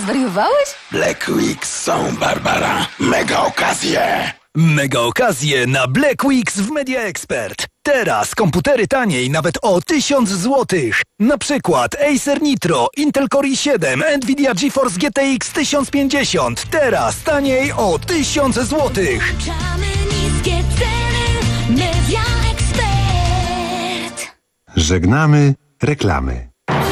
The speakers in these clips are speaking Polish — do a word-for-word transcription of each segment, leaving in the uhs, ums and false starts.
Zwariowałeś? Black Weeks są, Barbara. Mega okazje. Mega okazje na Black Weeks w Media Expert. Teraz komputery taniej nawet o tysiąc złotych. Na przykład Acer Nitro, Intel Core i siedem, Nvidia GeForce G T X tysiąc pięćdziesiąt. Teraz taniej o tysiąc złotych. Niskie ceny. Media Expert. Żegnamy reklamy.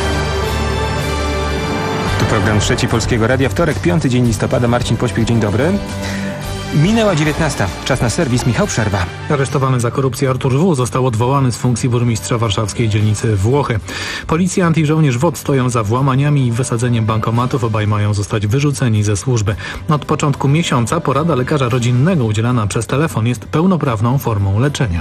To program Trzeci Polskiego Radia. Wtorek, piąty dzień listopada. Marcin Pośpiech, dzień dobry. Minęła dziewiętnasta. Czas na serwis. Michał Przerwa. Aresztowany za korupcję Artur W. został odwołany z funkcji burmistrza warszawskiej dzielnicy Włochy. Policjant i żołnierz W O T stoją za włamaniami i wysadzeniem bankomatów. Obaj mają zostać wyrzuceni ze służby. Od początku miesiąca porada lekarza rodzinnego udzielana przez telefon jest pełnoprawną formą leczenia.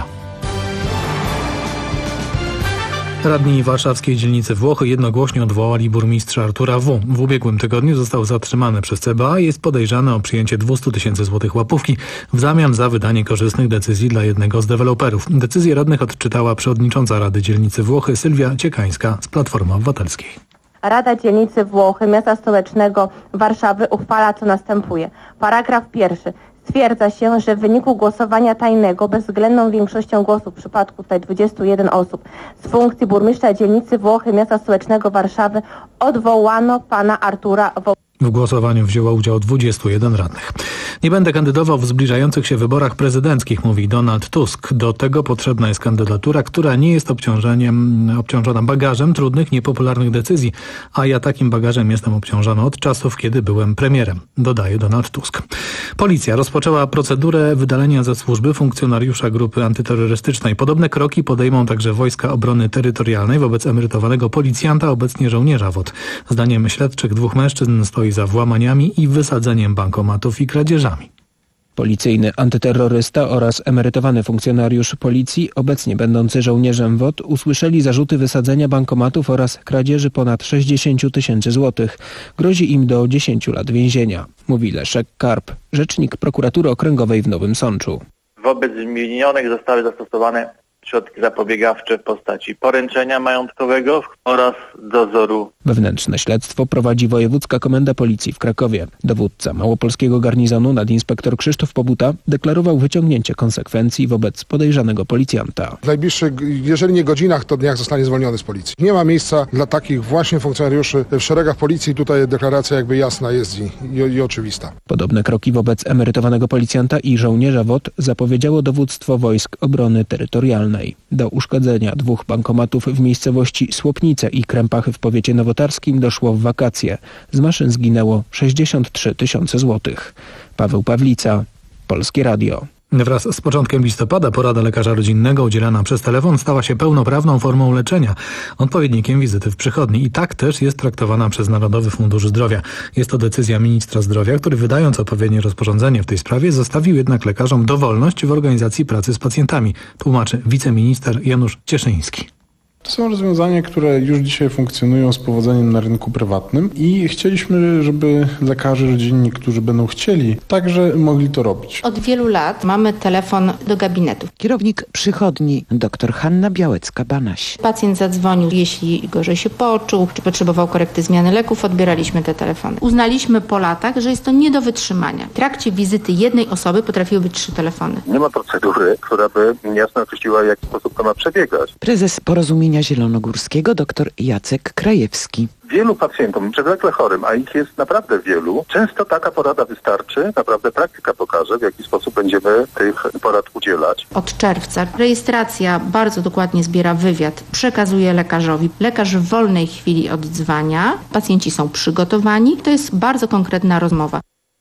Radni warszawskiej dzielnicy Włochy jednogłośnie odwołali burmistrza Artura W. W ubiegłym tygodniu został zatrzymany przez C B A i jest podejrzany o przyjęcie dwieście tysięcy złotych łapówki w zamian za wydanie korzystnych decyzji dla jednego z deweloperów. Decyzję radnych odczytała przewodnicząca Rady Dzielnicy Włochy Sylwia Ciekańska z Platformy Obywatelskiej. Rada Dzielnicy Włochy Miasta Stołecznego Warszawy uchwala, co następuje. Paragraf pierwszy. Stwierdza się, że w wyniku głosowania tajnego bezwzględną większością głosów w przypadku tutaj dwudziestu jeden osób z funkcji burmistrza dzielnicy Włochy Miasta Stołecznego Warszawy odwołano pana Artura W. W głosowaniu wzięło udział dwudziestu jeden radnych. Nie będę kandydował w zbliżających się wyborach prezydenckich, mówi Donald Tusk. Do tego potrzebna jest kandydatura, która nie jest obciążeniem, obciążona bagażem trudnych, niepopularnych decyzji, a ja takim bagażem jestem obciążony od czasów, kiedy byłem premierem, dodaje Donald Tusk. Policja rozpoczęła procedurę wydalenia ze służby funkcjonariusza grupy antyterrorystycznej. Podobne kroki podejmą także Wojska Obrony Terytorialnej wobec emerytowanego policjanta, obecnie żołnierza W O T. Zdaniem śledczych dwóch mężczyzn stoi za włamaniami i wysadzeniem bankomatów i kradzieżami. Policyjny antyterrorysta oraz emerytowany funkcjonariusz policji, obecnie będący żołnierzem W O T, usłyszeli zarzuty wysadzenia bankomatów oraz kradzieży ponad sześćdziesiąt tysięcy złotych. Grozi im do dziesięciu lat więzienia, mówi Leszek Karp, rzecznik prokuratury okręgowej w Nowym Sączu. Wobec zmienionych zostały zastosowane środki zapobiegawcze w postaci poręczenia majątkowego oraz dozoru. Wewnętrzne śledztwo prowadzi Wojewódzka Komenda Policji w Krakowie. Dowódca małopolskiego garnizonu nadinspektor Krzysztof Pobuta deklarował wyciągnięcie konsekwencji wobec podejrzanego policjanta. W najbliższych, jeżeli nie godzinach, to dniach zostanie zwolniony z policji. Nie ma miejsca dla takich właśnie funkcjonariuszy w szeregach policji. Tutaj deklaracja jakby jasna jest i, i, i oczywista. Podobne kroki wobec emerytowanego policjanta i żołnierza W O T zapowiedziało dowództwo Wojsk Obrony Terytorialnej. Do uszkodzenia dwóch bankomatów w miejscowości Słopnice i Krępachy w powiecie nowotarskim doszło w wakacje. Z maszyn zginęło sześćdziesiąt trzy tysiące złotych. Paweł Pawlica, Polskie Radio. Wraz z początkiem listopada porada lekarza rodzinnego udzielana przez telefon stała się pełnoprawną formą leczenia, odpowiednikiem wizyty w przychodni i tak też jest traktowana przez Narodowy Fundusz Zdrowia. Jest to decyzja ministra zdrowia, który wydając odpowiednie rozporządzenie w tej sprawie zostawił jednak lekarzom dowolność w organizacji pracy z pacjentami, tłumaczy wiceminister Janusz Cieszyński. To są rozwiązania, które już dzisiaj funkcjonują z powodzeniem na rynku prywatnym i chcieliśmy, żeby lekarze rodzinni, którzy będą chcieli, także mogli to robić. Od wielu lat mamy telefon do gabinetu. Kierownik przychodni dr Hanna Białecka-Banaś. Pacjent zadzwonił, jeśli gorzej się poczuł, czy potrzebował korekty zmiany leków, odbieraliśmy te telefony. Uznaliśmy po latach, że jest to nie do wytrzymania. W trakcie wizyty jednej osoby potrafiły być trzy telefony. Nie ma procedury, która by jasno określiła, w jaki sposób to ma przebiegać. Prezes Porozumienia Zielonogórskiego dr Jacek Krajewski. Wielu pacjentom, przewlekle chorym, a ich jest naprawdę wielu, często taka porada wystarczy, naprawdę praktyka pokaże, w jaki sposób będziemy tych porad udzielać. Od czerwca rejestracja bardzo dokładnie zbiera wywiad, przekazuje lekarzowi. Lekarz w wolnej chwili oddzwania, pacjenci są przygotowani, to jest bardzo konkretna rozmowa.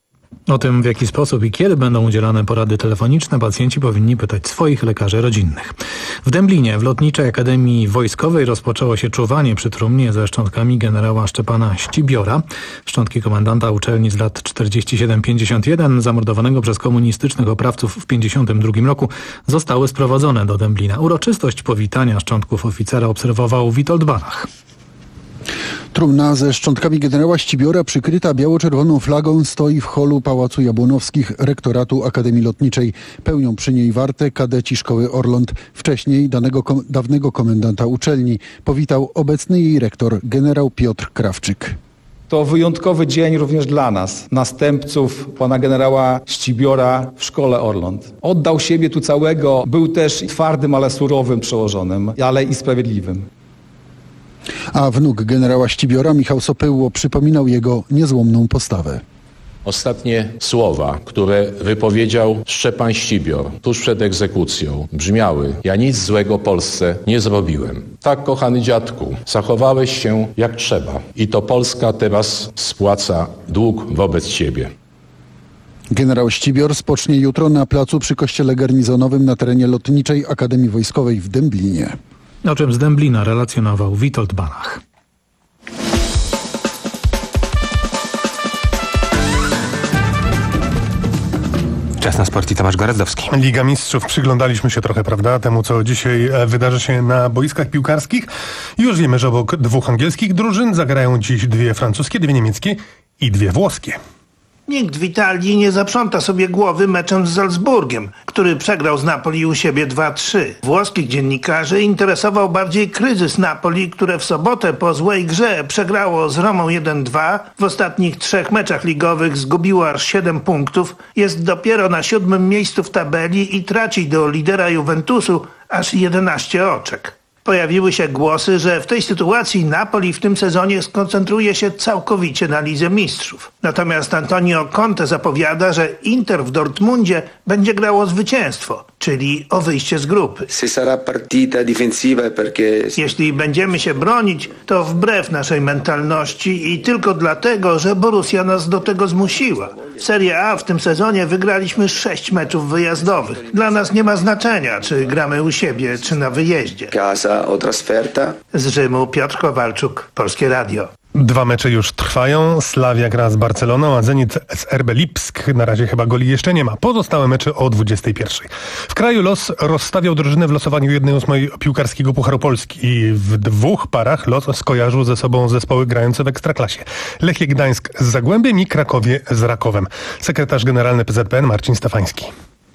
O tym, w jaki sposób i kiedy będą udzielane porady telefoniczne, pacjenci powinni pytać swoich lekarzy rodzinnych. W Dęblinie w Lotniczej Akademii Wojskowej rozpoczęło się czuwanie przy trumnie ze szczątkami generała Szczepana Ścibiora, szczątki komendanta uczelni z lat czterdziesty siódmy pięćdziesiąt jeden, zamordowanego przez komunistycznych oprawców w pięćdziesiątym drugim roku, zostały sprowadzone do Dęblina. Uroczystość powitania szczątków oficera obserwował Witold Banach. Trumna ze szczątkami generała Ścibiora przykryta biało-czerwoną flagą stoi w holu Pałacu Jabłonowskich Rektoratu Akademii Lotniczej. Pełnią przy niej wartę kadeci szkoły Orląt, wcześniej danego, dawnego komendanta uczelni. Powitał obecny jej rektor generał Piotr Krawczyk. To wyjątkowy dzień również dla nas, następców pana generała Ścibiora w szkole Orląt. Oddał siebie tu całego, był też twardym, ale surowym przełożonym, ale i sprawiedliwym. A wnuk generała Ścibiora, Michał Sopyło, przypominał jego niezłomną postawę. Ostatnie słowa, które wypowiedział Szczepan Ścibior tuż przed egzekucją, brzmiały: ja nic złego Polsce nie zrobiłem. Tak, kochany dziadku, zachowałeś się jak trzeba i to Polska teraz spłaca dług wobec ciebie. Generał Ścibior spocznie jutro na placu przy kościele garnizonowym na terenie Lotniczej Akademii Wojskowej w Dęblinie. O czym z Dęblina relacjonował Witold Banach. Czas na sport i Tomasz Gorazdowski. Liga Mistrzów. Przyglądaliśmy się trochę, prawda, temu, co dzisiaj wydarzy się na boiskach piłkarskich. Już wiemy, że obok dwóch angielskich drużyn zagrają dziś dwie francuskie, dwie niemieckie i dwie włoskie. Nikt w Italii nie zaprząta sobie głowy meczem z Salzburgiem, który przegrał z Napoli u siebie dwa trzy. Włoskich dziennikarzy interesował bardziej kryzys Napoli, które w sobotę po złej grze przegrało z Romą jeden dwa. W ostatnich trzech meczach ligowych zgubiło aż siedem punktów. Jest dopiero na siódmym miejscu w tabeli i traci do lidera Juventusu aż jedenaście oczek. Pojawiły się głosy, że w tej sytuacji Napoli w tym sezonie skoncentruje się całkowicie na Lidze Mistrzów. Natomiast Antonio Conte zapowiada, że Inter w Dortmundzie będzie grało zwycięstwo, czyli o wyjście z grupy. Jeśli będziemy się bronić, to wbrew naszej mentalności i tylko dlatego, że Borussia nas do tego zmusiła. W Serie A w tym sezonie wygraliśmy sześć meczów wyjazdowych. Dla nas nie ma znaczenia, czy gramy u siebie, czy na wyjeździe. Z Rzymu Piotr Kowalczuk, Polskie Radio. Dwa mecze już trwają. Slavia gra z Barceloną, a Zenit z R B Lipsk. Na razie chyba goli jeszcze nie ma. Pozostałe mecze o dwudziestej pierwszej. W kraju los rozstawiał drużyny w losowaniu jednej ósmej piłkarskiego Pucharu Polski i w dwóch parach los skojarzył ze sobą zespoły grające w Ekstraklasie. Lechia Gdańsk z Zagłębiem i Krakowie z Rakowem. Sekretarz generalny P Z P N Marcin Stefański.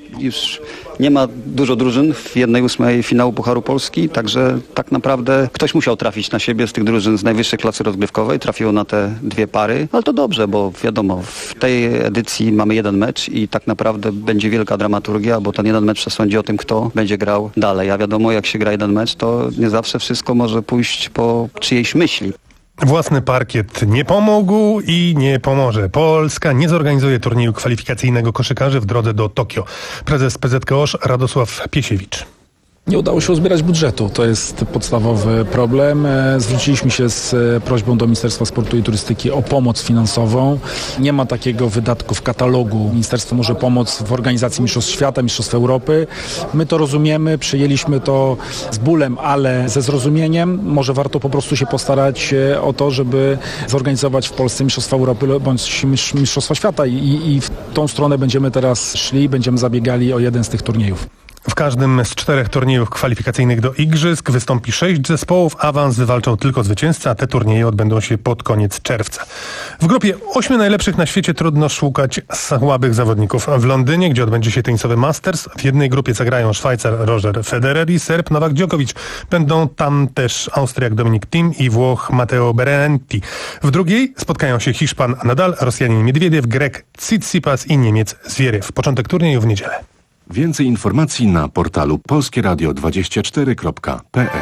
Już nie ma dużo drużyn w jednej ósmej finału Pucharu Polski, także tak naprawdę ktoś musiał trafić na siebie z tych drużyn z najwyższej klasy rozgrywkowej. Trafiło na te dwie pary, ale to dobrze, bo wiadomo, w tej edycji mamy jeden mecz i tak naprawdę będzie wielka dramaturgia, bo ten jeden mecz przesądzi o tym, kto będzie grał dalej. A wiadomo, jak się gra jeden mecz, to nie zawsze wszystko może pójść po czyjejś myśli. Własny parkiet nie pomógł i nie pomoże. Polska nie zorganizuje turnieju kwalifikacyjnego koszykarzy w drodze do Tokio. Prezes P Z K O Sz Radosław Piesiewicz. Nie udało się uzbierać budżetu. To jest podstawowy problem. Zwróciliśmy się z prośbą do Ministerstwa Sportu i Turystyki o pomoc finansową. Nie ma takiego wydatku w katalogu. Ministerstwo może pomóc w organizacji Mistrzostw Świata, Mistrzostw Europy. My to rozumiemy, przyjęliśmy to z bólem, ale ze zrozumieniem. Może warto po prostu się postarać o to, żeby zorganizować w Polsce Mistrzostwa Europy bądź Mistrzostwa Świata i, i w tą stronę będziemy teraz szli, będziemy zabiegali o jeden z tych turniejów. W każdym z czterech turniejów kwalifikacyjnych do Igrzysk wystąpi sześć zespołów. Awans wywalczą tylko zwycięzcy, a te turnieje odbędą się pod koniec czerwca. W grupie ośmiu najlepszych na świecie trudno szukać słabych zawodników. W Londynie, gdzie odbędzie się tenisowy Masters, w jednej grupie zagrają Szwajcar Roger Federer i Serb Novak Djokovic. Będą tam też Austriak Dominic Thiem i Włoch Matteo Berrettini. W drugiej spotkają się Hiszpan Nadal, Rosjanin Miedwiediew, Grek Tsitsipas i Niemiec Zwierew. Początek turnieju w niedzielę. Więcej informacji na portalu polskie radio dwadzieścia cztery kropka p l.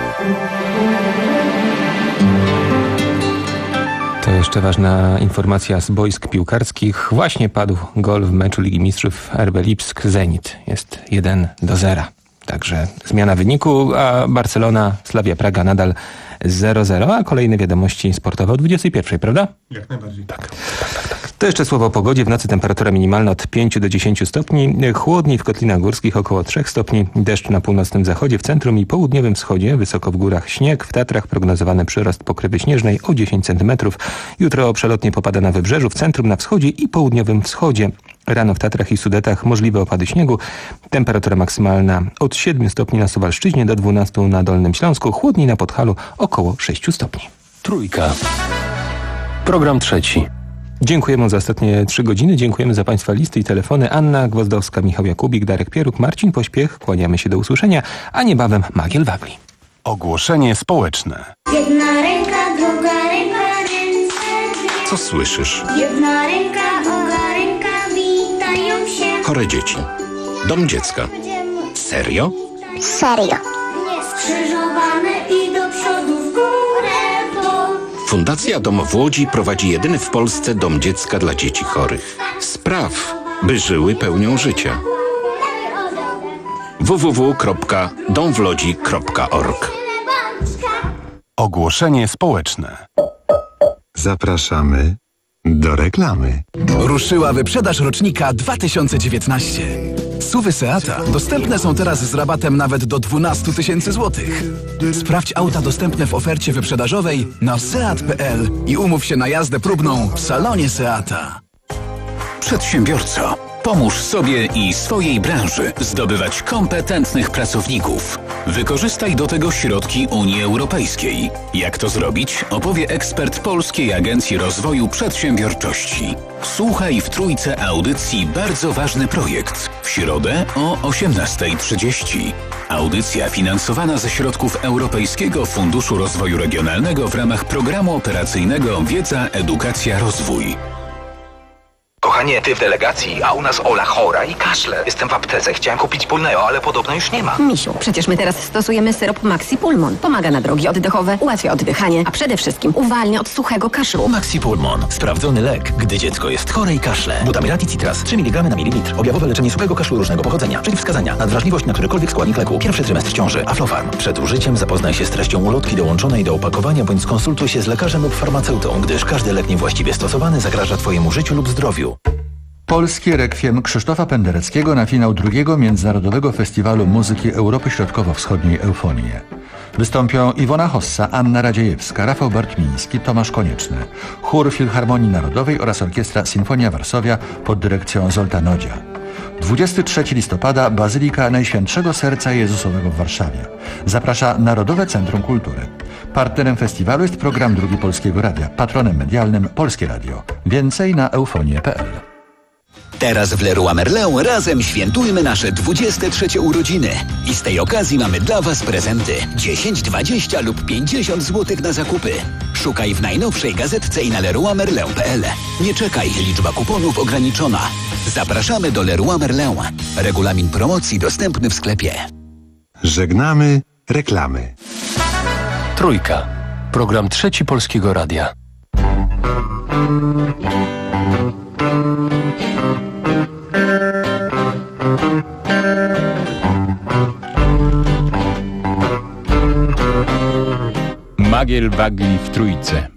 To jeszcze ważna informacja z boisk piłkarskich. Właśnie padł gol w meczu Ligi Mistrzów R B Lipsk Zenit. Jest jeden do zera. Także zmiana wyniku, a Barcelona, Slavia Praga nadal zero zero, a kolejne wiadomości sportowe o dwudziestej pierwszej, prawda? Jak najbardziej. Tak. tak, tak, tak. To jeszcze słowo o pogodzie. W nocy temperatura minimalna od pięciu do dziesięciu stopni. Chłodniej w Kotlinach Górskich około trzech stopni. Deszcz na północnym zachodzie, w centrum i południowym wschodzie. Wysoko w górach śnieg. W Tatrach prognozowany przyrost pokrywy śnieżnej o dziesięć centymetrów. Jutro przelotnie popada na wybrzeżu, w centrum, na wschodzie i południowym wschodzie. Rano w Tatrach i Sudetach możliwe opady śniegu. Temperatura maksymalna od siedmiu stopni na Suwalszczyźnie do dwunastu na Dolnym Śląsku. Chłodniej na Podhalu około sześciu stopni. Trójka. Program trzeci. Dziękujemy za ostatnie trzy godziny. Dziękujemy za Państwa listy i telefony. Anna Gwozdowska, Michał Jakubik, Darek Pieruk, Marcin Pośpiech. Kłaniamy się do usłyszenia, a niebawem Magiel Wawli. Ogłoszenie społeczne. Jedna ręka, druga ręka, ręce dwie. Co słyszysz? Jedna ręka, druga ręka, witają się. Chore dzieci. Dom dziecka. Serio? Serio. Skrzyżowane i do przodu w górę, bo... Fundacja Dom w Łodzi prowadzi jedyny w Polsce dom dziecka dla dzieci chorych. Spraw, by żyły pełnią życia. w w w kropka dom w łodzi kropka org. Ogłoszenie społeczne. Zapraszamy do reklamy. Ruszyła wyprzedaż rocznika dwa tysiące dziewiętnaście. S U V-y Seata dostępne są teraz z rabatem nawet do dwanaście tysięcy złotych. Sprawdź auta dostępne w ofercie wyprzedażowej na seat kropka p l i umów się na jazdę próbną w salonie Seata. Przedsiębiorco, pomóż sobie i swojej branży zdobywać kompetentnych pracowników. Wykorzystaj do tego środki Unii Europejskiej. Jak to zrobić, opowie ekspert Polskiej Agencji Rozwoju Przedsiębiorczości. Słuchaj w Trójce audycji Bardzo Ważny Projekt w środę o osiemnasta trzydzieści. Audycja finansowana ze środków Europejskiego Funduszu Rozwoju Regionalnego w ramach Programu Operacyjnego Wiedza, Edukacja, Rozwój. Kochanie, ty w delegacji, a u nas Ola chora i kaszle. Jestem w aptece, chciałem kupić Pulneo, ale podobno już nie ma. Misiu, przecież my teraz stosujemy syrop Maxi Pulmon. Pomaga na drogi oddechowe, ułatwia oddychanie, a przede wszystkim uwalnia od suchego kaszlu. Maxi Pulmon. Sprawdzony lek, gdy dziecko jest chore i kaszle. Butamiraty Citras, trzy miligramy na mililitr. Objawowe leczenie suchego kaszlu różnego pochodzenia. Przeciwwskazania. Nadwrażliwość na którykolwiek składnik leku. Pierwszy trymestr ciąży. Aflofarm. Przed użyciem zapoznaj się z treścią ulotki dołączonej do opakowania bądź skonsultuj się z lekarzem lub farmaceutą, gdyż każdy lek niewłaściwie stosowany zagraża twojemu życiu lub zdrowiu. Polskie rekwiem Krzysztofa Pendereckiego na finał drugiego Międzynarodowego Festiwalu Muzyki Europy Środkowo-Wschodniej Eufonie. Wystąpią Iwona Hossa, Anna Radziejewska, Rafał Bartmiński, Tomasz Konieczny, Chór Filharmonii Narodowej oraz Orkiestra Sinfonia Warszawia pod dyrekcją Zolta Nodzia. dwudziestego trzeciego listopada Bazylika Najświętszego Serca Jezusowego w Warszawie. Zaprasza Narodowe Centrum Kultury. Partnerem festiwalu jest program Drugi Polskiego Radia. Patronem medialnym Polskie Radio. Więcej na eufonie kropka p l. Teraz w Leroy Merlin razem świętujmy nasze dwudzieste trzecie urodziny. I z tej okazji mamy dla Was prezenty. dziesięć, dwadzieścia lub pięćdziesiąt złotych na zakupy. Szukaj w najnowszej gazetce i na leroy merlin kropka p l. Nie czekaj, liczba kuponów ograniczona. Zapraszamy do Leroy Merlin. Regulamin promocji dostępny w sklepie. Żegnamy reklamy. Trójka. Program Trzeci Polskiego Radia. Magiel Bagli w Trójce.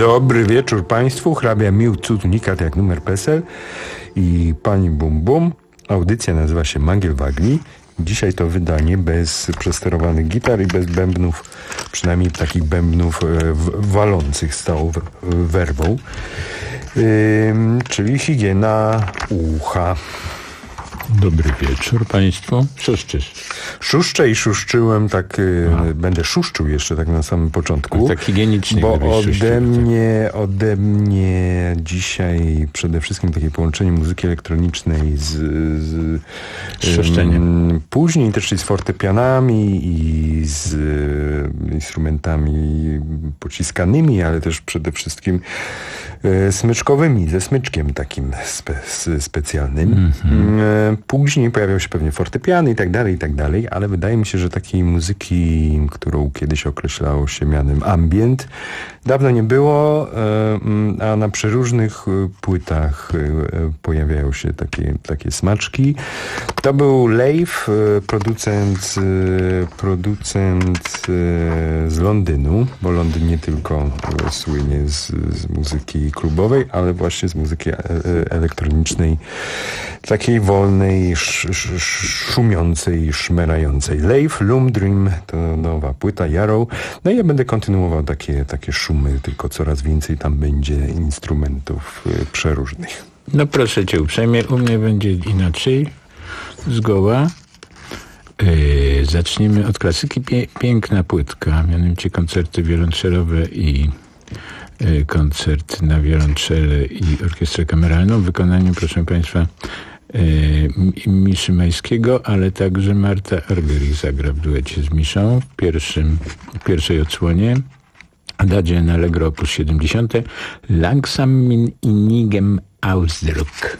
Dobry wieczór Państwu, hrabia Mił Cud Unikat jak numer P E S E L i pani Bum Bum. Audycja nazywa się Magiel Wagli. Dzisiaj to wydanie bez przesterowanych gitar i bez bębnów, przynajmniej takich bębnów w, walących z całą werwą, yy, czyli higiena ucha. Dobry wieczór Państwu. Szuszczysz. Szuszczę i szuszczyłem, tak y, będę szuszczył jeszcze tak na samym początku. Tak higienicznie. Bo ode szuszczył, mnie, tak. ode mnie dzisiaj przede wszystkim takie połączenie muzyki elektronicznej z, z szuszczeniem. Później też i z fortepianami i z y, instrumentami pociskanymi, ale też przede wszystkim y, smyczkowymi, ze smyczkiem takim spe, specjalnym. Mm-hmm. Y, Później pojawiał się pewnie fortepiany i tak dalej, i tak dalej, ale wydaje mi się, że takiej muzyki, którą kiedyś określało się mianem ambient, dawno nie było, a na przeróżnych płytach pojawiają się takie, takie smaczki. To był Leif, producent, producent z Londynu, bo Londyn nie tylko słynie z, z muzyki klubowej, ale właśnie z muzyki elektronicznej, takiej wolnej, sz, sz, szumiącej, szmerającej. Leif, Loom Dream to nowa płyta, Yarrow. No i ja będę kontynuował takie, takie szumy, tylko coraz więcej tam będzie instrumentów y, przeróżnych. No proszę cię uprzejmie, u mnie będzie inaczej, zgoła. Yy, zaczniemy od klasyki. Pie, piękna płytka, mianowicie koncerty wiolonczelowe i yy, koncert na wiolonczele i orkiestrę kameralną w wykonaniu, proszę Państwa, yy, Miszy Majskiego, ale także Marta Argerich zagra w duecie z Miszą w, pierwszym, w pierwszej odsłonie. Adagio in Allegro opus siedemdziesiąt. Langsam min innigem Ausdruck.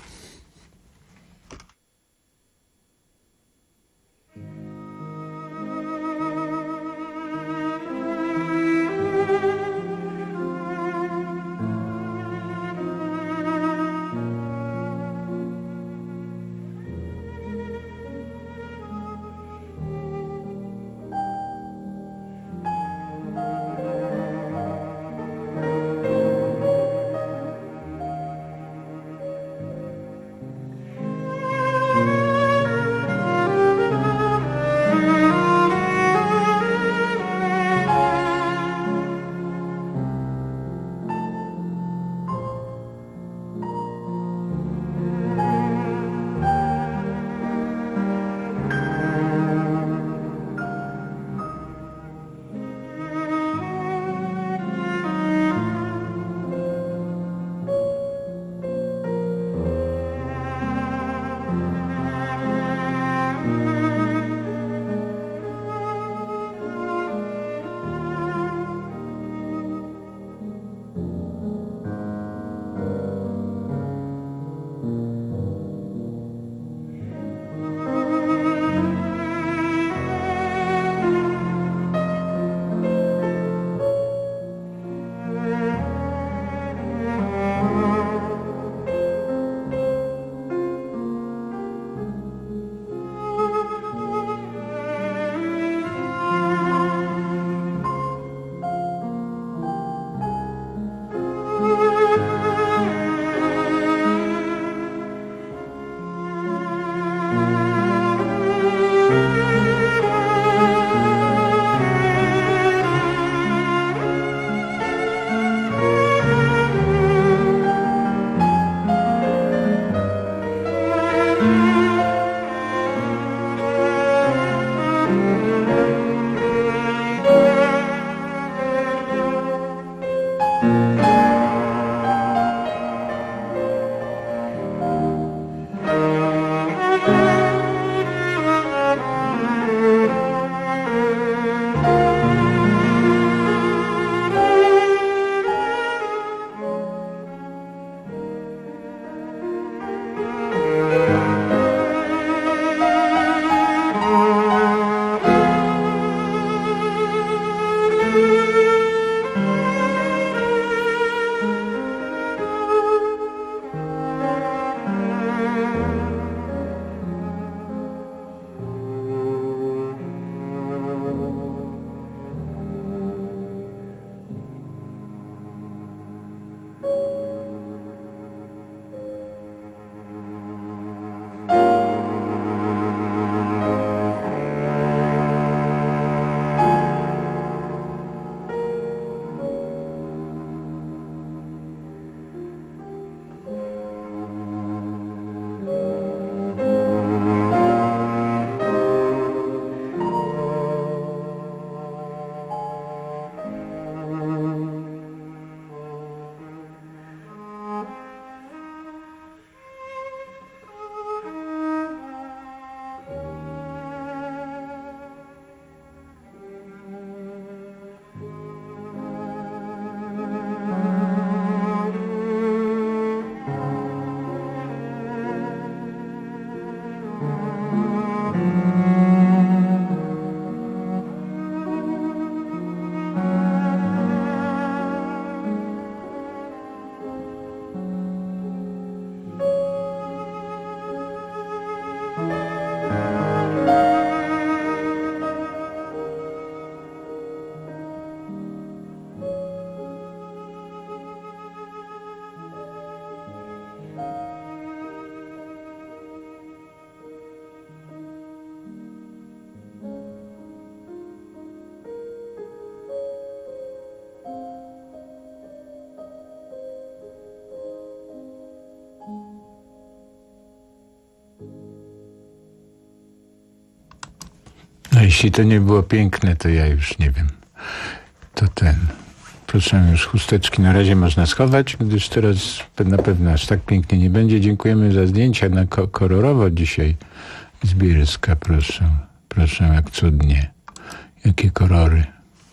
No jeśli to nie było piękne, to ja już nie wiem. To ten... Proszę, już chusteczki na razie można schować, gdyż teraz na pewno aż tak pięknie nie będzie. Dziękujemy za zdjęcia na ko- kolorowo dzisiaj z Bielska, proszę. Proszę, jak cudnie. Jakie kolory.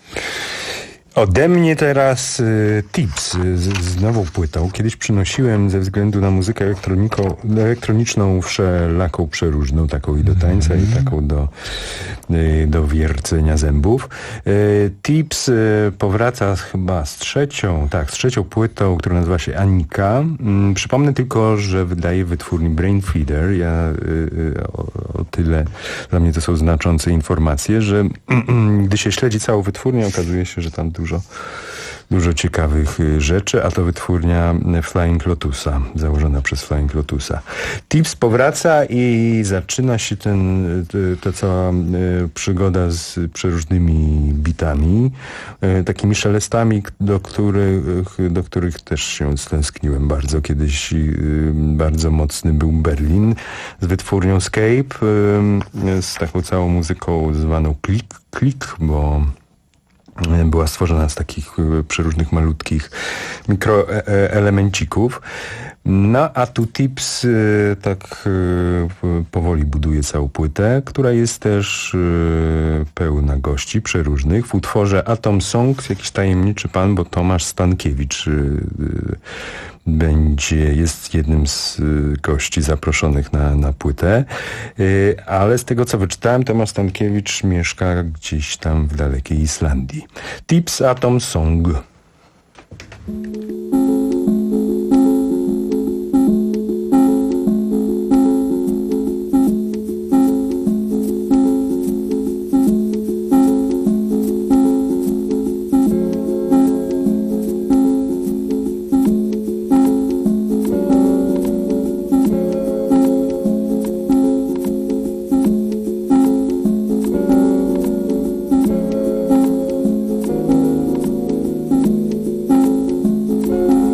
Ode mnie teraz y, tips z, z nową płytą. Kiedyś przynosiłem ze względu na muzykę elektroniczną wszelaką przeróżną, taką i do tańca, mm. i taką do, y, do wiercenia zębów. Y, tips y, powraca chyba z trzecią, tak, z trzecią płytą, która nazywa się Anika. Y, przypomnę tylko, że wydaje wytwórni Brain Feeder. Ja y, y, o, o tyle dla mnie to są znaczące informacje, że y, y, gdy się śledzi całą wytwórnię, okazuje się, że tam dużo, dużo ciekawych rzeczy, a to wytwórnia Flying Lotusa, założona przez Flying Lotusa. Tips powraca i zaczyna się ten, ta cała przygoda z przeróżnymi bitami, takimi szelestami, do których, do których też się stęskniłem bardzo. Kiedyś bardzo mocny był Berlin z wytwórnią Scape, z taką całą muzyką zwaną Klik, Klik, bo była stworzona z takich przeróżnych malutkich mikroelemencików. No a tu Tips tak powoli buduje całą płytę, która jest też pełna gości przeróżnych. W utworze Atom Song jakiś tajemniczy pan, bo Tomasz Stankiewicz będzie, jest jednym z gości zaproszonych na, na płytę, ale z tego co wyczytałem, Tomasz Stankiewicz mieszka gdzieś tam w dalekiej Islandii. Tips Atom Song. Thank you.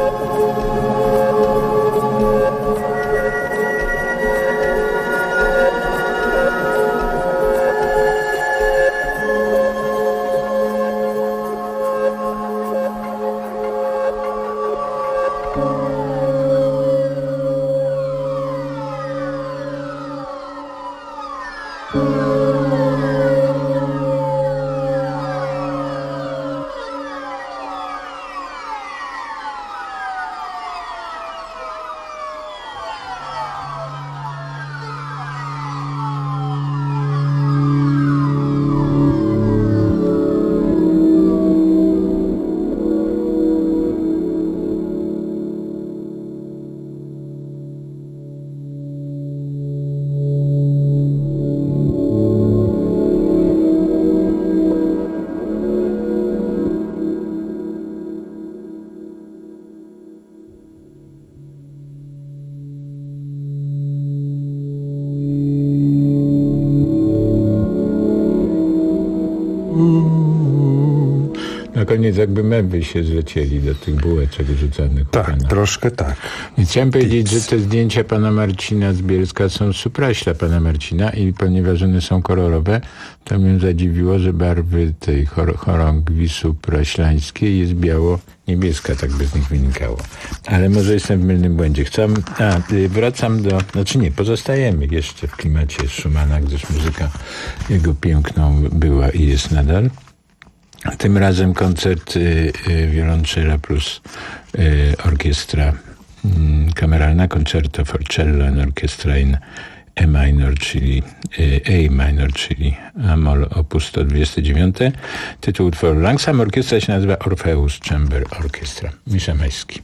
Na koniec jakby mewy się zlecieli do tych bułeczek rzucanych. Tak, pana. Troszkę tak. I chciałem powiedzieć, że te zdjęcia pana Marcina z Bielska są supraśla pana Marcina i ponieważ one są kolorowe, to mnie zadziwiło, że barwy tej chor- chorągwi supraślańskiej jest biało-niebieska, tak by z nich wynikało. Ale może jestem w mylnym błędzie. Chcę, a, wracam do, znaczy nie, pozostajemy jeszcze w klimacie Schumana, gdyż muzyka jego piękną była i jest nadal. Tym razem koncert y, y, wiolonczela plus y, orkiestra y, kameralna, concerto for cello and orchestra in E minor, czyli y, A minor, czyli A-moll opus sto dwadzieścia dziewięć. Tytuł utworu Langsam. Orkiestra się nazywa Orpheus Chamber Orchestra. Misza Majski.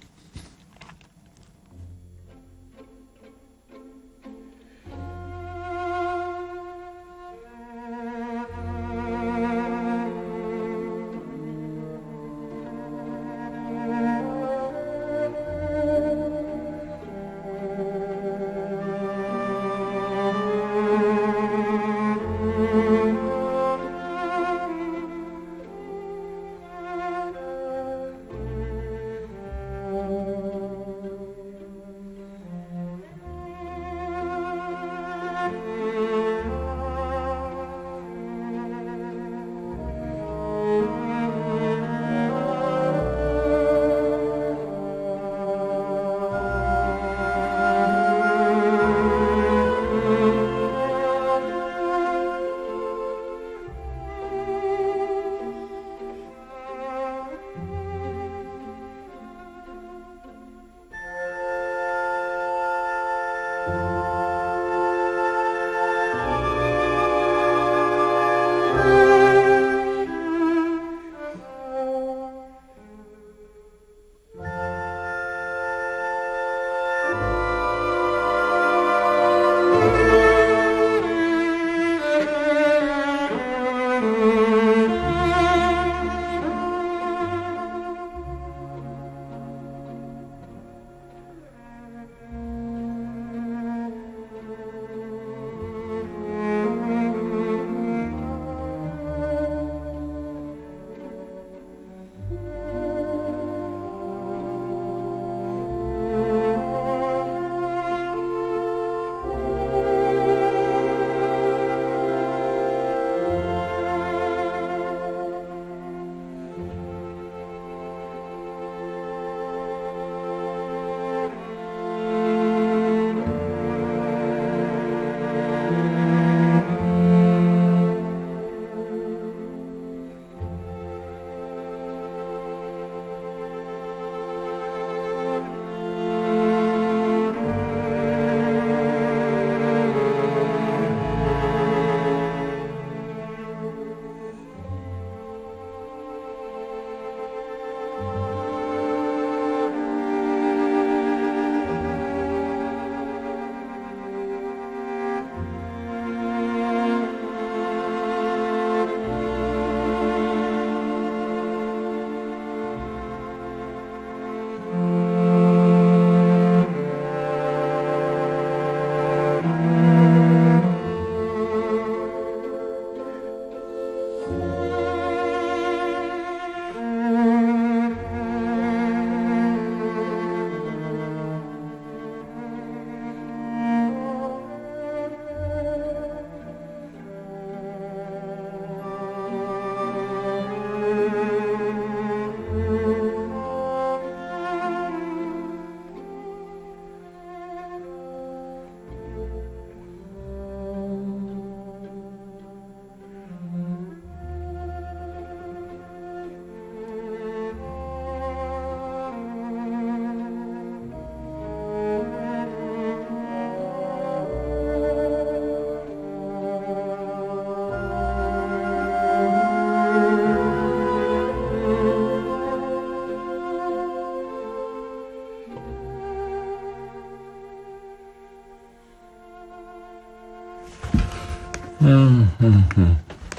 Mm, mm, mm.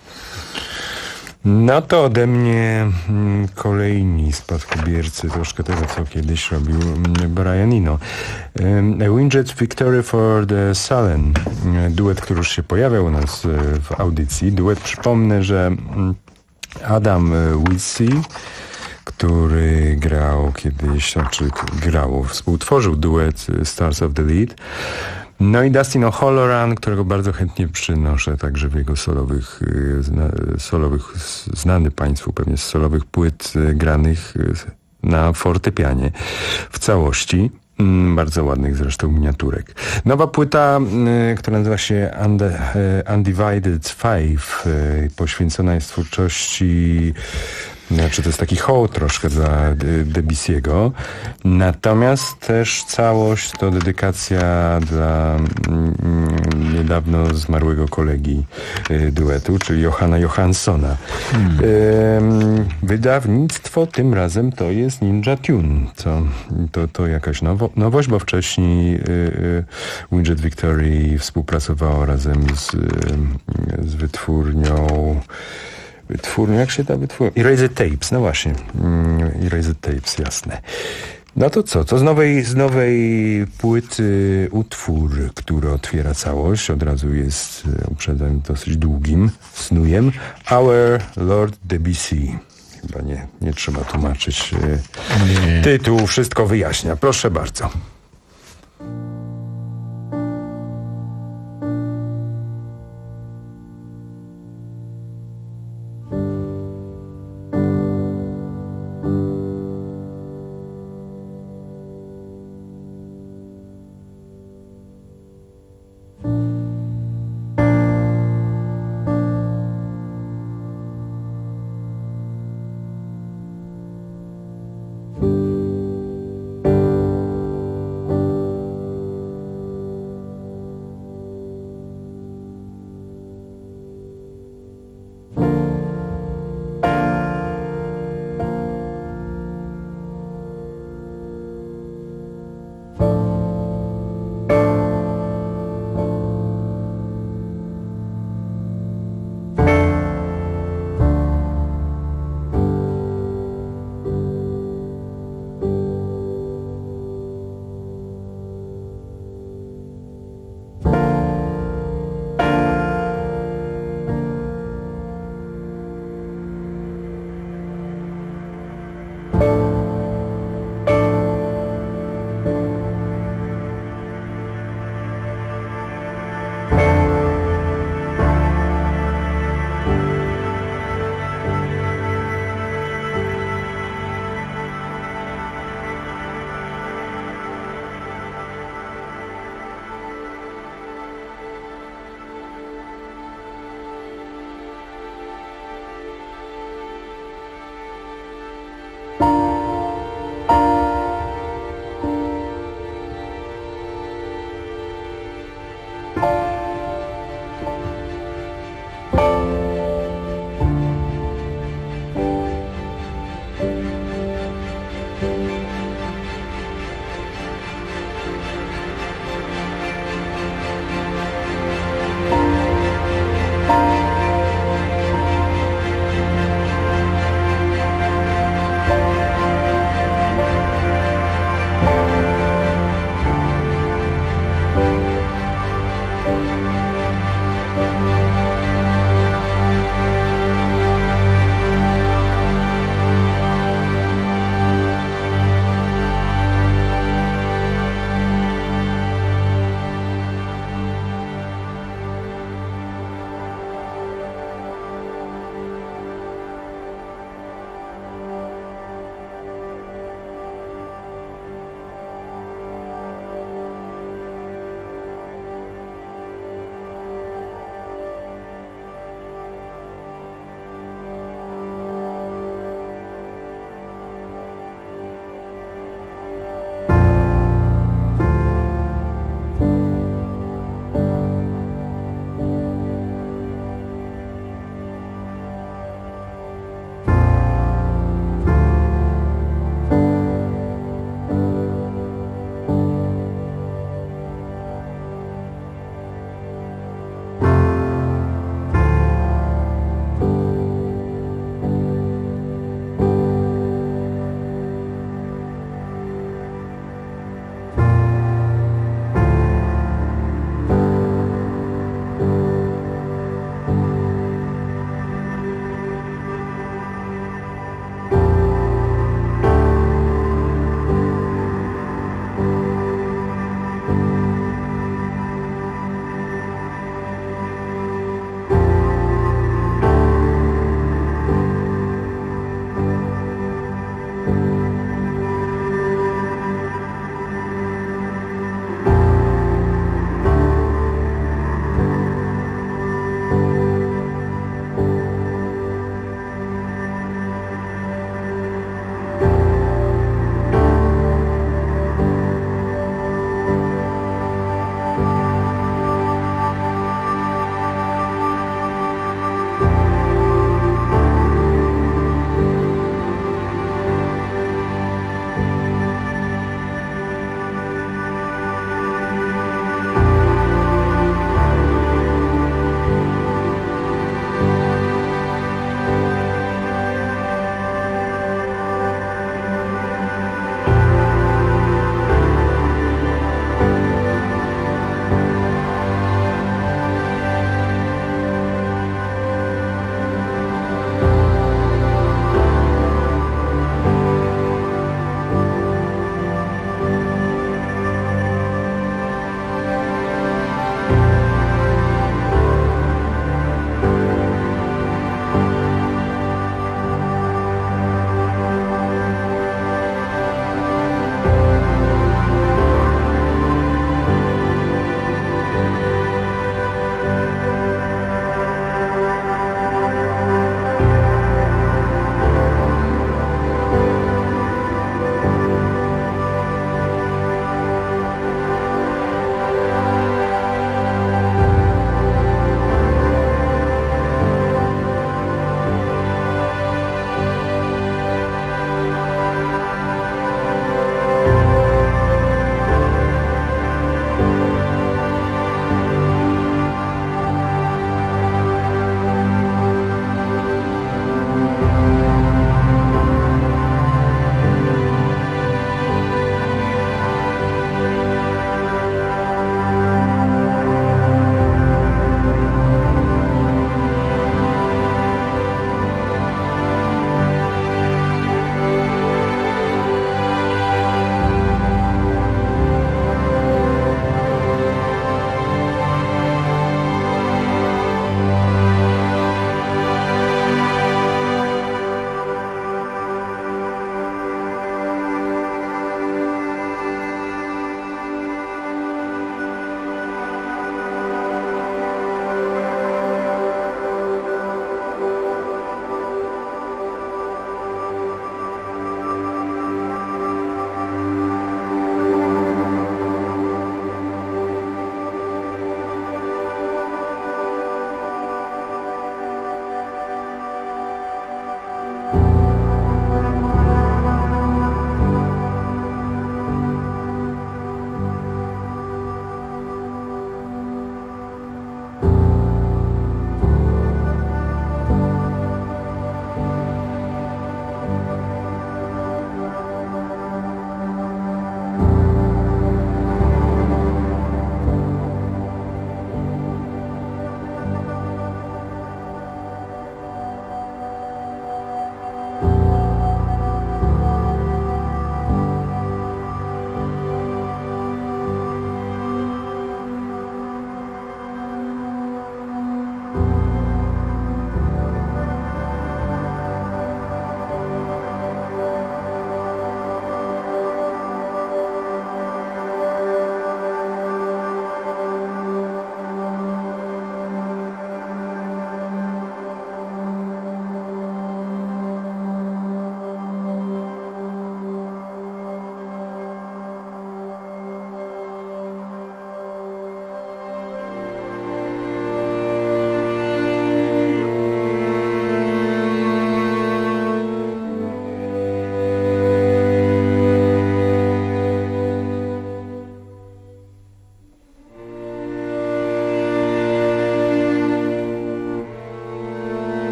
No to ode mnie mm, kolejni spadkobiercy troszkę tego, co kiedyś robił mm, Brian Eno. Um, A Winged Victory for the Sullen. Duet, który już się pojawiał u nas e, w audycji. Duet, przypomnę, że mm, Adam Wilsey, który grał kiedyś, znaczy grał, współtworzył duet Stars of the Lead. No i Dustin O'Halloran, którego bardzo chętnie przynoszę także w jego solowych, zna, solowych znany Państwu pewnie z solowych płyt granych na fortepianie w całości. Bardzo ładnych zresztą miniaturek. Nowa płyta, która nazywa się Undivided Five, poświęcona jest twórczości, znaczy to jest taki hołd troszkę dla Debussy'ego, natomiast też całość to dedykacja dla mm, niedawno zmarłego kolegi y, duetu, czyli Johanna Johanssona. Hmm. Y, wydawnictwo tym razem to jest Ninja Tune. To, to, to jakaś nowo, nowość, bo wcześniej y, y, Winged Victory współpracowało razem z, y, z wytwórnią Wytwórnia, jak się ta wytwórnia? Erased Tapes, no właśnie. Mm, Erased Tapes, jasne. No to co? To z nowej, z nowej płyty utwór, który otwiera całość. Od razu jest, uprzedzam, dosyć długim snujem. Our Lord Debussy. Chyba nie, nie trzeba tłumaczyć. Nie. Tytuł wszystko wyjaśnia. Proszę bardzo.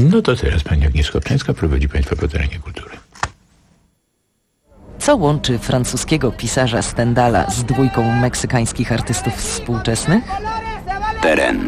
No to teraz pani Agnieszka Obszańska prowadzi państwa po terenie kultury. Co łączy francuskiego pisarza Stendhala z dwójką meksykańskich artystów współczesnych? Teren.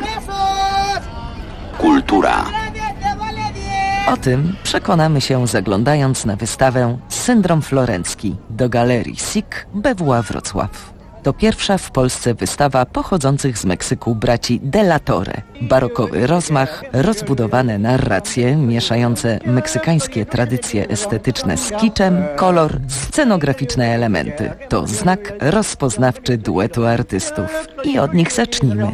Kultura. O tym przekonamy się zaglądając na wystawę Syndrom Florencki do Galerii S I K B W A Wrocław. To pierwsza w Polsce wystawa pochodzących z Meksyku braci De La Torre. Barokowy rozmach, rozbudowane narracje mieszające meksykańskie tradycje estetyczne z kiczem, kolor, scenograficzne elementy. To znak rozpoznawczy duetu artystów. I od nich zacznijmy.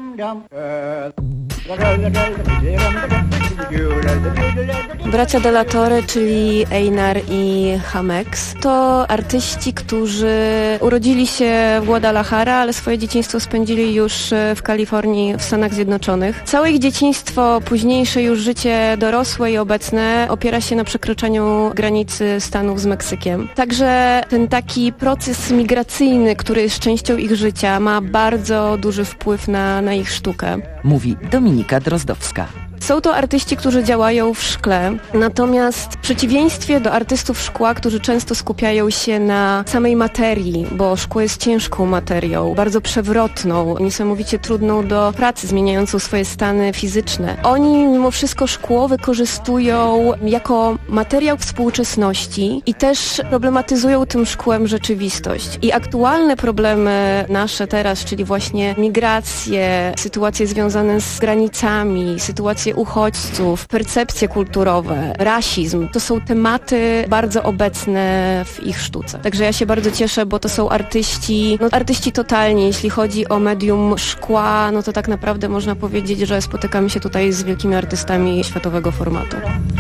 Bracia De La Torre, czyli Einar i Jamex, to artyści, którzy urodzili się w Guadalajara, ale swoje dzieciństwo spędzili już w Kalifornii, w Stanach Zjednoczonych. Całe ich dzieciństwo, późniejsze już życie dorosłe i obecne opiera się na przekroczeniu granicy Stanów z Meksykiem. Także ten taki proces migracyjny, który jest częścią ich życia, ma bardzo duży wpływ na, na ich sztukę. Mówi Dominika Drozdowska. Są to artyści, którzy działają w szkle, natomiast w przeciwieństwie do artystów szkła, którzy często skupiają się na samej materii, bo szkło jest ciężką materią, bardzo przewrotną, niesamowicie trudną do pracy, zmieniającą swoje stany fizyczne. Oni mimo wszystko szkło wykorzystują jako materiał współczesności i też problematyzują tym szkłem rzeczywistość. I aktualne problemy nasze teraz, czyli właśnie migracje, sytuacje związane z granicami, sytuacje uchodźców, percepcje kulturowe, rasizm, to są tematy bardzo obecne w ich sztuce. Także ja się bardzo cieszę, bo to są artyści, no artyści totalnie, jeśli chodzi o medium szkła, no to tak naprawdę można powiedzieć, że spotykamy się tutaj z wielkimi artystami światowego formatu.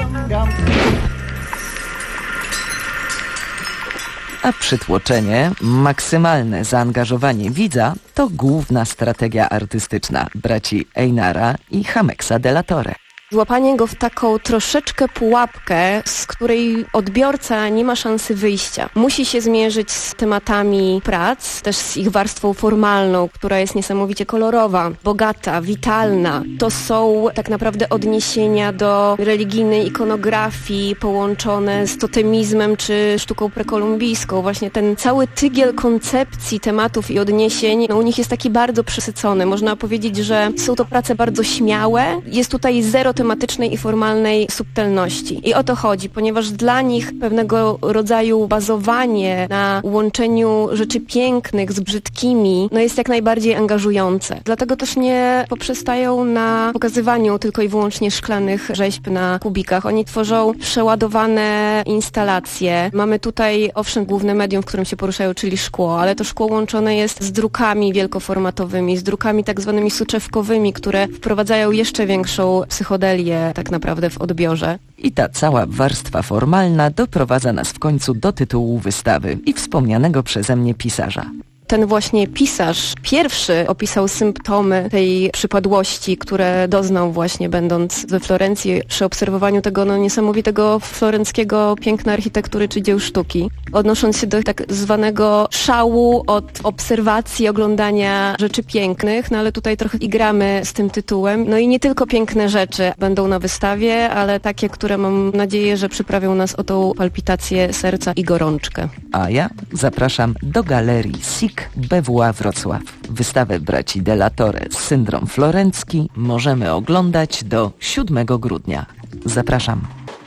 A przytłoczenie, maksymalne zaangażowanie widza to główna strategia artystyczna braci Einara i Jamexa De La Torre. Złapanie go w taką troszeczkę pułapkę, z której odbiorca nie ma szansy wyjścia. Musi się zmierzyć z tematami prac, też z ich warstwą formalną, która jest niesamowicie kolorowa, bogata, witalna. To są tak naprawdę odniesienia do religijnej ikonografii połączone z totemizmem czy sztuką prekolumbijską. Właśnie ten cały tygiel koncepcji, tematów i odniesień, no u nich jest taki bardzo przesycony. Można powiedzieć, że są to prace bardzo śmiałe. Jest tutaj zero tematycznej i formalnej subtelności. I o to chodzi, ponieważ dla nich pewnego rodzaju bazowanie na łączeniu rzeczy pięknych z brzydkimi no jest jak najbardziej angażujące. Dlatego też nie poprzestają na pokazywaniu tylko i wyłącznie szklanych rzeźb na kubikach. Oni tworzą przeładowane instalacje. Mamy tutaj owszem główne medium, w którym się poruszają, czyli szkło, ale to szkło łączone jest z drukami wielkoformatowymi, z drukami tak zwanymi soczewkowymi, które wprowadzają jeszcze większą psychodelię tak naprawdę w odbiorze. I ta cała warstwa formalna doprowadza nas w końcu do tytułu wystawy i wspomnianego przeze mnie pisarza. Ten właśnie pisarz pierwszy opisał symptomy tej przypadłości, które doznał właśnie będąc we Florencji przy obserwowaniu tego no, niesamowitego florenckiego piękna architektury czy dzieł sztuki. Odnosząc się do tak zwanego szału od obserwacji, oglądania rzeczy pięknych, no ale tutaj trochę igramy z tym tytułem. No i nie tylko piękne rzeczy będą na wystawie, ale takie, które mam nadzieję, że przyprawią nas o tą palpitację serca i gorączkę. A ja zapraszam do Galerii S I K B W A Wrocław. Wystawę braci De La Torre Syndrom Florencki możemy oglądać do siódmego grudnia. Zapraszam.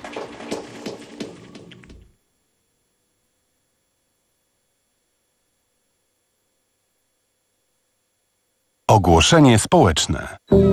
Ogłoszenie społeczne.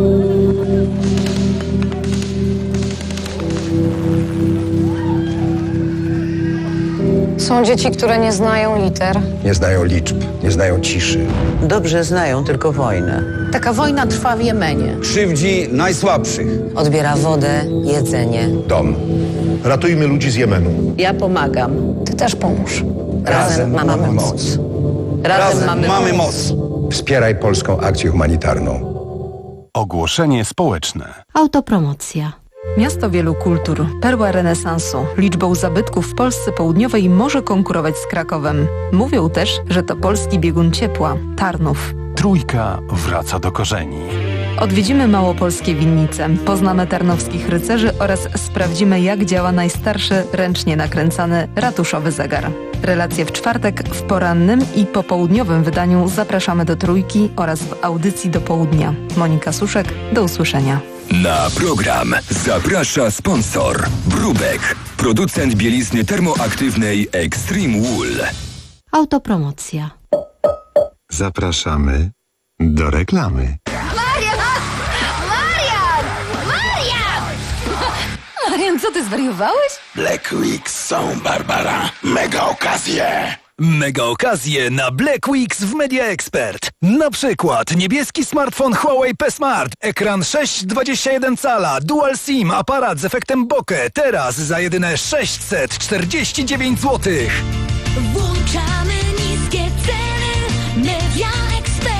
Są dzieci, które nie znają liter. Nie znają liczb, nie znają ciszy. Dobrze znają tylko wojnę. Taka wojna trwa w Jemenie. Krzywdzi najsłabszych. Odbiera wodę, jedzenie. Dom. Ratujmy ludzi z Jemenu. Ja pomagam. Ty też pomóż. Razem, Razem mamy, mamy moc. moc. Razem, Razem mamy, mamy moc. moc. Wspieraj polską akcję humanitarną. Ogłoszenie społeczne. Autopromocja. Miasto wielu kultur, perła renesansu, liczbą zabytków w Polsce Południowej może konkurować z Krakowem. Mówią też, że to polski biegun ciepła, Tarnów. Trójka wraca do korzeni. Odwiedzimy małopolskie winnice, poznamy tarnowskich rycerzy oraz sprawdzimy, jak działa najstarszy ręcznie nakręcany ratuszowy zegar. Relacje w czwartek w porannym i popołudniowym wydaniu zapraszamy do Trójki oraz w audycji do południa. Monika Suszek, do usłyszenia. Na program zaprasza sponsor Brubek, producent bielizny termoaktywnej Extreme Wool. Autopromocja. Zapraszamy do reklamy. Marian! Marian! Marian! Marian, co ty zwariowałeś? Black Weeks są, Barbara. Mega okazje. Mega okazje na Black Weeks w Media Expert. Na przykład niebieski smartfon Huawei P Smart, ekran sześć przecinek dwadzieścia jeden cala, dual SIM, aparat z efektem bokeh. Teraz za jedyne sześćset czterdzieści dziewięć złotych. Włączamy niskie ceny. Media Expert.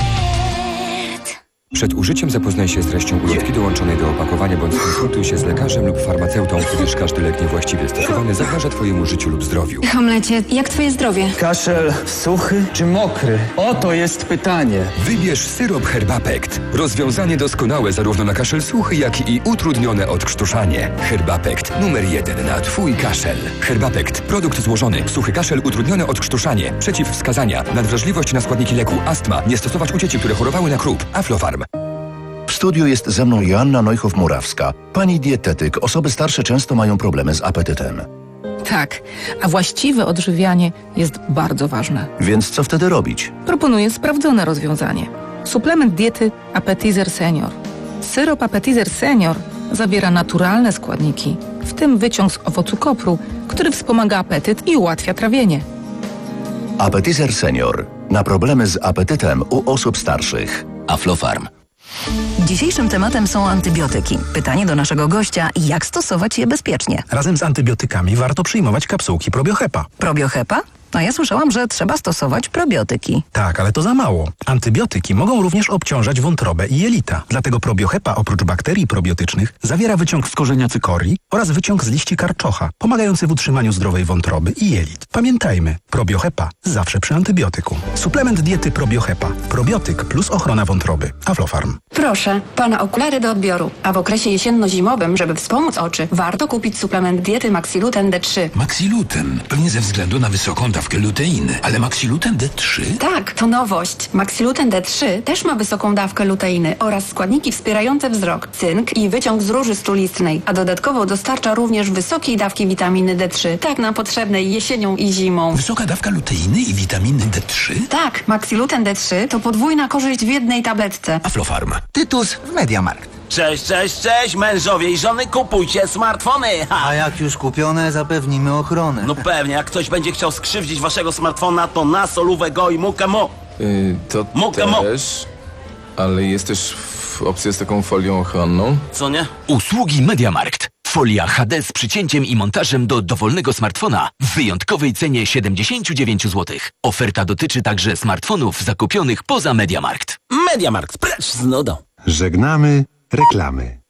Przed użyciem zapoznaj się z treścią ulotki dołączonej do opakowania bądź skonsultuj się z lekarzem lub farmaceutą, gdyż każdy lek niewłaściwie stosowany zagraża Twojemu życiu lub zdrowiu. Hamlecie, jak twoje zdrowie? Kaszel suchy czy mokry? Oto jest pytanie. Wybierz syrop Herbapekt. Rozwiązanie doskonałe zarówno na kaszel suchy, jak i utrudnione odkrztuszanie. Herbapekt numer jeden na Twój kaszel. Herbapekt. Produkt złożony. Suchy kaszel, utrudnione odkrztuszanie. Przeciwwskazania. Nadwrażliwość na składniki leku. Astma. Nie stosować u dzieci, które chorowały na krup. Aflofarm. W studiu jest ze mną Joanna Neuchow-Murawska. Pani dietetyk, osoby starsze często mają problemy z apetytem. Tak, a właściwe odżywianie jest bardzo ważne. Więc co wtedy robić? Proponuję sprawdzone rozwiązanie. Suplement diety Appetizer Senior. Syrop Appetizer Senior zawiera naturalne składniki, w tym wyciąg z owocu kopru, który wspomaga apetyt i ułatwia trawienie. Appetizer Senior. Na problemy z apetytem u osób starszych. Aflofarm. Dzisiejszym tematem są antybiotyki. Pytanie do naszego gościa, jak stosować je bezpiecznie? Razem z antybiotykami warto przyjmować kapsułki Probiohepa. Probiohepa? No ja słyszałam, że trzeba stosować probiotyki. Tak, ale to za mało. Antybiotyki mogą również obciążać wątrobę i jelita. Dlatego Probiohepa oprócz bakterii probiotycznych zawiera wyciąg z korzenia cykorii oraz wyciąg z liści karczocha, pomagający w utrzymaniu zdrowej wątroby i jelit. Pamiętajmy, Probiohepa zawsze przy antybiotyku. Suplement diety Probiohepa. Probiotyk plus ochrona wątroby. Aflofarm. Proszę, pana okulary do odbioru. A w okresie jesienno-zimowym, żeby wspomóc oczy, warto kupić suplement diety Maxiluten D trzy. Maxiluten. Pewnie ze względu na wysoką dawkę luteiny. Ale Maxiluten D trzy? Tak, to nowość. Maxiluten D trzy też ma wysoką dawkę luteiny oraz składniki wspierające wzrok, cynk i wyciąg z róży strulistnej, a dodatkowo dostarcza również wysokiej dawki witaminy D trzy, tak nam potrzebnej jesienią i zimą. Wysoka dawka luteiny i witaminy D trzy? Tak, Maxiluten D trzy to podwójna korzyść w jednej tabletce. Aflofarm. Tytus w Mediamarkt. Cześć, cześć, cześć, mężowie i żony, kupujcie smartfony! Ha. A jak już kupione, zapewnimy ochronę. No pewnie, jak ktoś będzie chciał skrzywdzić waszego smartfona, to na solówę go i mukę mo. Yy, to mukę mo. też, ale jest też w opcja z taką folią ochronną. Co nie? Usługi Mediamarkt. Folia H D z przycięciem i montażem do dowolnego smartfona w wyjątkowej cenie siedemdziesiąt dziewięć złotych. Oferta dotyczy także smartfonów zakupionych poza Mediamarkt. Mediamarkt, precz z nudą. Żegnamy reklamy.